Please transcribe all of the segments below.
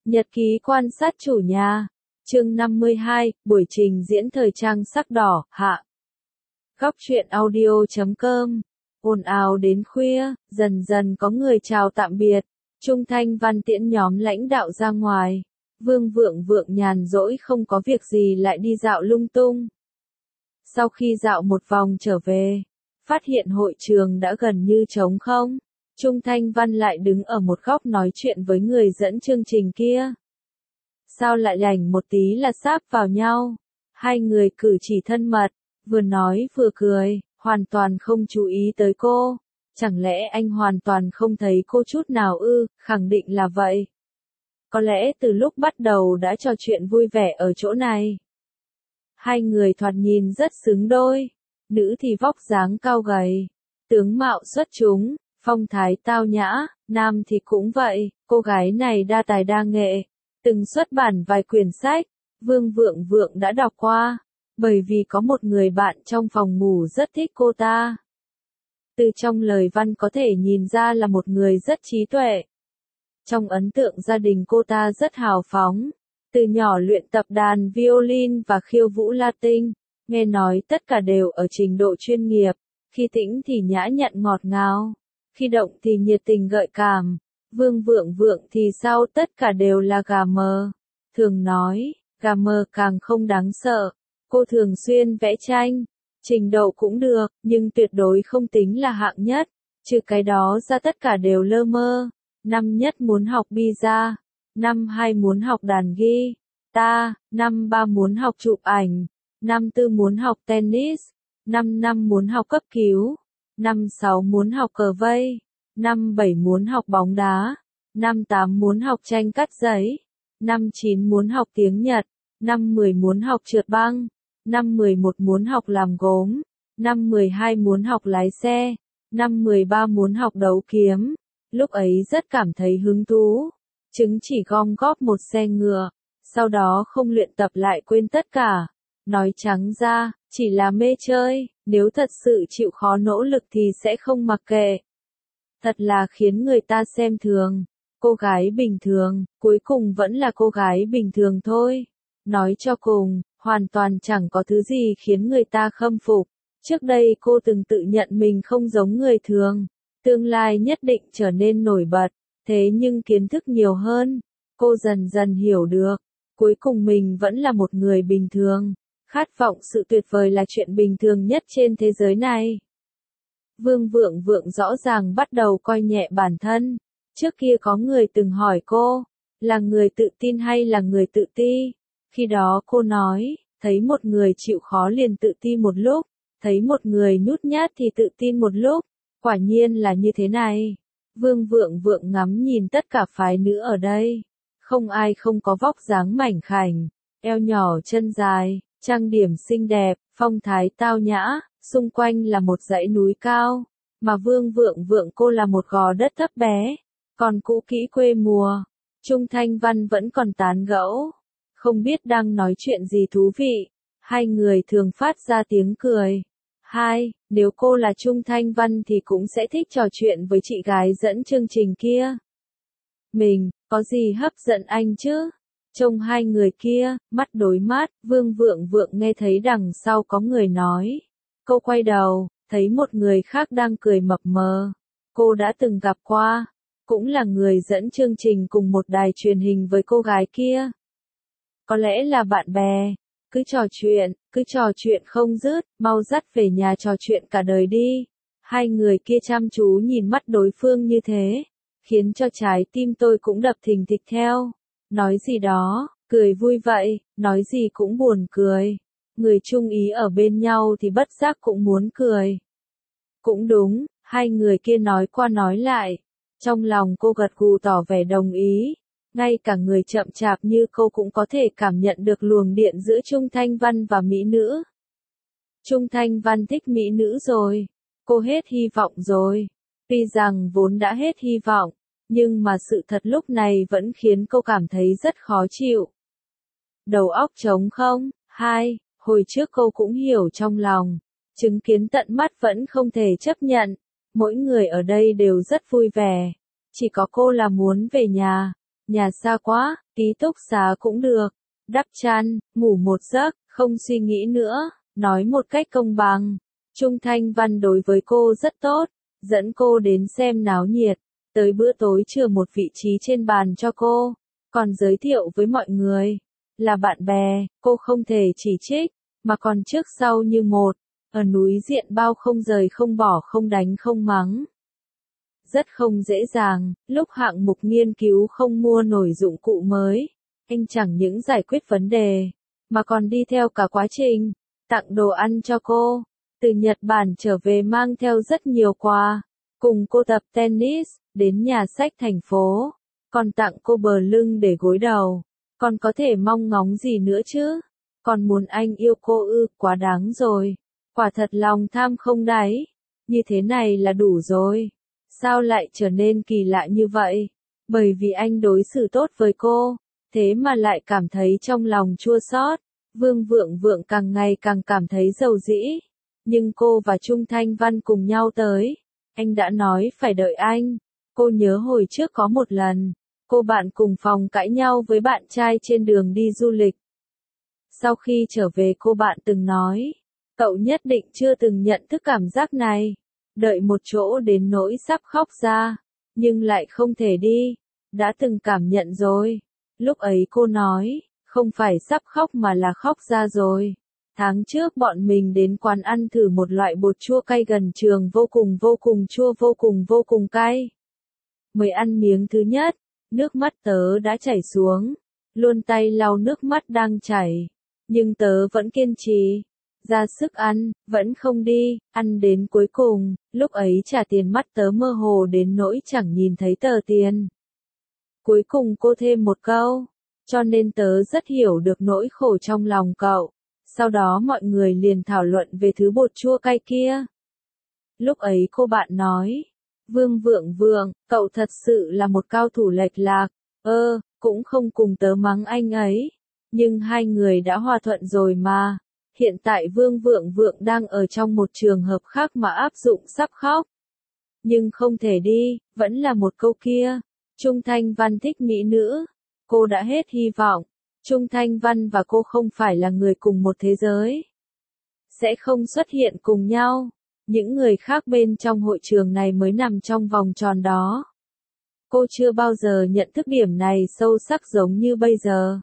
Nhật ký quan sát chủ nhà. Chương 52, buổi trình diễn thời trang sắc đỏ, hạ. Góc truyện audio.com. Ồn ào đến khuya, dần dần có người chào tạm biệt. Trung Thanh Văn tiễn nhóm lãnh đạo ra ngoài. Vương Vượng Vượng nhàn rỗi không có việc gì lại đi dạo lung tung. Sau khi dạo một vòng trở về, phát hiện hội trường đã gần như trống không. Trung Thanh Văn lại đứng ở một góc nói chuyện với người dẫn chương trình kia. Sao lại lành một tí là sáp vào nhau? Hai người cử chỉ thân mật, vừa nói vừa cười, hoàn toàn không chú ý tới cô. Chẳng lẽ anh hoàn toàn không thấy cô chút nào ư? Khẳng định là vậy. Có lẽ từ lúc bắt đầu đã trò chuyện vui vẻ ở chỗ này. Hai người thoạt nhìn rất xứng đôi. Nữ thì vóc dáng cao gầy, tướng mạo xuất chúng, phong thái tao nhã, nam thì cũng vậy, cô gái này đa tài đa nghệ, từng xuất bản vài quyển sách, Vương Vượng Vượng đã đọc qua, bởi vì có một người bạn trong phòng ngủ rất thích cô ta. Từ trong lời văn có thể nhìn ra là một người rất trí tuệ. Trong ấn tượng gia đình cô ta rất hào phóng, từ nhỏ luyện tập đàn violin và khiêu vũ Latin, nghe nói tất cả đều ở trình độ chuyên nghiệp, khi tĩnh thì nhã nhặn ngọt ngào, khi động thì nhiệt tình gợi cảm. Vương Vượng Vượng thì sao tất cả đều là gà mờ. Thường nói, gà mờ càng không đáng sợ. Cô thường xuyên vẽ tranh, trình độ cũng được, nhưng tuyệt đối không tính là hạng nhất. Trừ cái đó ra tất cả đều lơ mơ. Năm nhất muốn học pizza, năm 2 muốn học đàn guitar, năm 3 muốn học chụp ảnh, năm 4 muốn học tennis, năm 5 muốn học cấp cứu, năm 6 muốn học cờ vây, năm 7 muốn học bóng đá, năm 8 muốn học tranh cắt giấy, năm 9 muốn học tiếng Nhật, năm 10 muốn học trượt băng, năm 11 muốn học làm gốm, năm 12 muốn học lái xe, năm 13 muốn học đấu kiếm. Lúc ấy rất cảm thấy hứng thú, chứng chỉ gom góp một xe ngựa, sau đó không luyện tập lại quên tất cả. Nói trắng ra, chỉ là mê chơi, nếu thật sự chịu khó nỗ lực thì sẽ không mặc kệ. Thật là khiến người ta xem thường. Cô gái bình thường, cuối cùng vẫn là cô gái bình thường thôi. Nói cho cùng, hoàn toàn chẳng có thứ gì khiến người ta khâm phục. Trước đây cô từng tự nhận mình không giống người thường. Tương lai nhất định trở nên nổi bật. Thế nhưng kiến thức nhiều hơn, cô dần dần hiểu được. Cuối cùng mình vẫn là một người bình thường. Khát vọng sự tuyệt vời là chuyện bình thường nhất trên thế giới này. Vương Vượng Vượng rõ ràng bắt đầu coi nhẹ bản thân. Trước kia có người từng hỏi cô, là người tự tin hay là người tự ti? Khi đó cô nói, thấy một người chịu khó liền tự ti một lúc, thấy một người nhút nhát thì tự tin một lúc. Quả nhiên là như thế này. Vương Vượng Vượng ngắm nhìn tất cả phái nữ ở đây. Không ai không có vóc dáng mảnh khảnh, eo nhỏ chân dài, trang điểm xinh đẹp, phong thái tao nhã, xung quanh là một dãy núi cao, mà Vương Vượng Vượng cô là một gò đất thấp bé, còn cũ kỹ quê mùa. Trung Thanh Văn vẫn còn tán gẫu, không biết đang nói chuyện gì thú vị, hai người thường phát ra tiếng cười. Nếu cô là Trung Thanh Văn thì cũng sẽ thích trò chuyện với chị gái dẫn chương trình kia. Mình, có gì hấp dẫn anh chứ? Trông hai người kia, mắt đối mắt, Vương Vượng Vượng nghe thấy đằng sau có người nói. Cô quay đầu, thấy một người khác đang cười mập mờ. Cô đã từng gặp qua, cũng là người dẫn chương trình cùng một đài truyền hình với cô gái kia. Có lẽ là bạn bè, cứ trò chuyện không dứt, mau dắt về nhà trò chuyện cả đời đi. Hai người kia chăm chú nhìn mắt đối phương như thế, khiến cho trái tim tôi cũng đập thình thịch theo. Nói gì đó, cười vui vậy, nói gì cũng buồn cười. Người chung ý ở bên nhau thì bất giác cũng muốn cười. Cũng đúng, hai người kia nói qua nói lại. Trong lòng cô gật gù tỏ vẻ đồng ý. Ngay cả người chậm chạp như cô cũng có thể cảm nhận được luồng điện giữa Trung Thanh Văn và mỹ nữ. Trung Thanh Văn thích mỹ nữ rồi. Cô hết hy vọng rồi. Tuy rằng vốn đã hết hy vọng, nhưng mà sự thật lúc này vẫn khiến cô cảm thấy rất khó chịu. Đầu óc trống không? Hồi trước cô cũng hiểu trong lòng. Chứng kiến tận mắt vẫn không thể chấp nhận. Mỗi người ở đây đều rất vui vẻ. Chỉ có cô là muốn về nhà. Nhà xa quá, ký túc xá cũng được. Đắp chăn, ngủ một giấc, không suy nghĩ nữa, nói một cách công bằng. Trung Thanh Văn đối với cô rất tốt, dẫn cô đến xem náo nhiệt, tới bữa tối chừa một vị trí trên bàn cho cô, còn giới thiệu với mọi người. Là bạn bè, cô không thể chỉ trích, mà còn trước sau như một, ở núi Diện Bao không rời không bỏ không đánh không mắng. Rất không dễ dàng, lúc hạng mục nghiên cứu không mua nổi dụng cụ mới, anh chẳng những giải quyết vấn đề, mà còn đi theo cả quá trình, tặng đồ ăn cho cô. Từ Nhật Bản trở về mang theo rất nhiều quà, cùng cô tập tennis, đến nhà sách thành phố, còn tặng cô bờ lưng để gối đầu. Còn có thể mong ngóng gì nữa chứ? Còn muốn anh yêu cô ư, quá đáng rồi. Quả thật lòng tham không đáy. Như thế này là đủ rồi. Sao lại trở nên kỳ lạ như vậy? Bởi vì anh đối xử tốt với cô, thế mà lại cảm thấy trong lòng chua xót. Vương Vượng Vượng càng ngày càng cảm thấy dầu dĩ. Nhưng cô và Trung Thanh Văn cùng nhau tới. Anh đã nói phải đợi anh. Cô nhớ hồi trước có một lần, cô bạn cùng phòng cãi nhau với bạn trai trên đường đi du lịch. Sau khi trở về cô bạn từng nói, cậu nhất định chưa từng nhận thức cảm giác này. Đợi một chỗ đến nỗi sắp khóc ra, nhưng lại không thể đi. Đã từng cảm nhận rồi. Lúc ấy cô nói, không phải sắp khóc mà là khóc ra rồi. Tháng trước bọn mình đến quán ăn thử một loại bột chua cay gần trường vô cùng chua vô cùng cay. Mới ăn miếng thứ nhất, nước mắt tớ đã chảy xuống, luôn tay lau nước mắt đang chảy. Nhưng tớ vẫn kiên trì, ra sức ăn, vẫn không đi, ăn đến cuối cùng, lúc ấy trả tiền mắt tớ mơ hồ đến nỗi chẳng nhìn thấy tờ tiền. Cuối cùng cô thêm một câu, cho nên tớ rất hiểu được nỗi khổ trong lòng cậu. Sau đó mọi người liền thảo luận về thứ bột chua cay kia. Lúc ấy cô bạn nói, Vương Vượng Vượng, cậu thật sự là một cao thủ lệch lạc, cũng không cùng tớ mắng anh ấy. Nhưng hai người đã hòa thuận rồi mà. Hiện tại Vương Vượng Vượng đang ở trong một trường hợp khác mà áp dụng sắp khóc. Nhưng không thể đi, vẫn là một câu kia. Trung Thanh Văn thích mỹ nữ. Cô đã hết hy vọng. Trung Thanh Văn và cô không phải là người cùng một thế giới. Sẽ không xuất hiện cùng nhau. Những người khác bên trong hội trường này mới nằm trong vòng tròn đó. Cô chưa bao giờ nhận thức điểm này sâu sắc giống như bây giờ.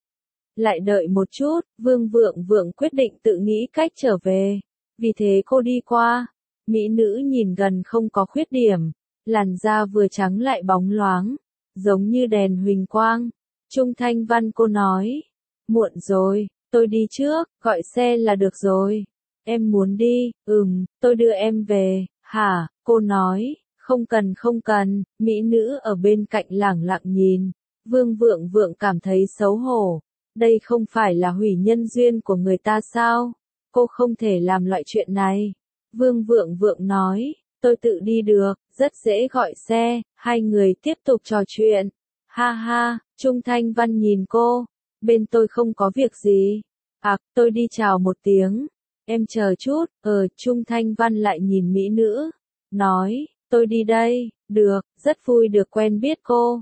Lại đợi một chút, Vương Vượng Vượng quyết định tự nghĩ cách trở về. Vì thế cô đi qua. Mỹ nữ nhìn gần không có khuyết điểm. Làn da vừa trắng lại bóng loáng. Giống như đèn huỳnh quang. Trung Thanh Văn cô nói. Muộn rồi, tôi đi trước, gọi xe là được rồi. Em muốn đi, tôi đưa em về. Hả, cô nói. Không cần, mỹ nữ ở bên cạnh lẳng lặng nhìn. Vương Vượng Vượng cảm thấy xấu hổ. Đây không phải là hủy nhân duyên của người ta sao? Cô không thể làm loại chuyện này. Vương Vượng Vượng nói, tôi tự đi được, rất dễ gọi xe. Hai người tiếp tục trò chuyện. Ha ha, Trung Thanh Văn nhìn cô. Bên tôi không có việc gì. Tôi đi chào một tiếng. Em chờ chút, Trung Thanh Văn lại nhìn mỹ nữ. Nói, tôi đi đây, được, rất vui được quen biết cô.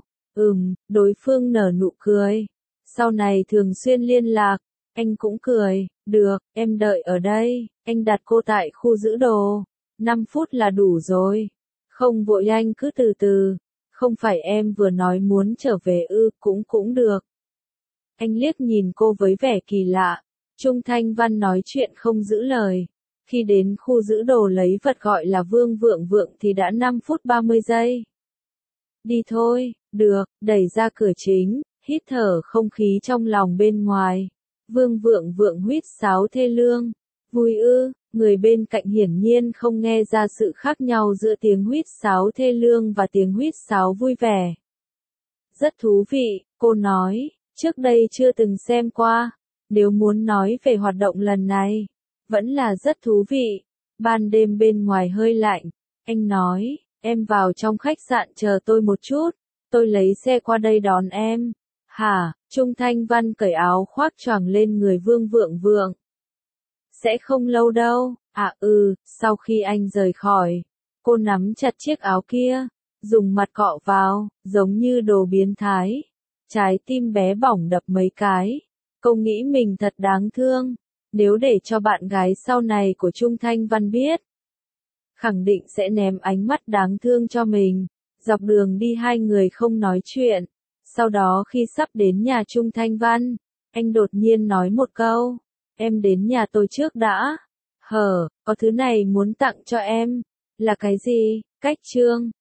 Đối phương nở nụ cười. Sau này thường xuyên liên lạc, anh cũng cười, được, em đợi ở đây, anh đặt cô tại khu giữ đồ. 5 phút là đủ rồi. Không vội anh cứ từ từ. Không phải em vừa nói muốn trở về cũng được. Anh liếc nhìn cô với vẻ kỳ lạ. Trung Thanh Văn nói chuyện không giữ lời. Khi đến khu giữ đồ lấy vật gọi là Vương Vượng Vượng thì đã 5 phút 30 giây. Đi thôi, được, đẩy ra cửa chính, hít thở không khí trong lòng bên ngoài. Vương Vượng Vượng huýt sáo thê lương. Vui ư, người bên cạnh hiển nhiên không nghe ra sự khác nhau giữa tiếng huýt sáo thê lương và tiếng huýt sáo vui vẻ. Rất thú vị, cô nói, trước đây chưa từng xem qua. Nếu muốn nói về hoạt động lần này, vẫn là rất thú vị. Ban đêm bên ngoài hơi lạnh, anh nói, em vào trong khách sạn chờ tôi một chút, tôi lấy xe qua đây đón em. Hả, Trung Thanh Văn cởi áo khoác choàng lên người Vương Vượng Vượng. Sẽ không lâu đâu, sau khi anh rời khỏi, cô nắm chặt chiếc áo kia, dùng mặt cọ vào, giống như đồ biến thái. Trái tim bé bỏng đập mấy cái. Cậu nghĩ mình thật đáng thương. Nếu để cho bạn gái sau này của Trung Thanh Văn biết, khẳng định sẽ ném ánh mắt đáng thương cho mình. Dọc đường đi hai người không nói chuyện. Sau đó khi sắp đến nhà Trung Thanh Văn, anh đột nhiên nói một câu. Em đến nhà tôi trước đã. Có thứ này muốn tặng cho em. Là cái gì? Cách chương.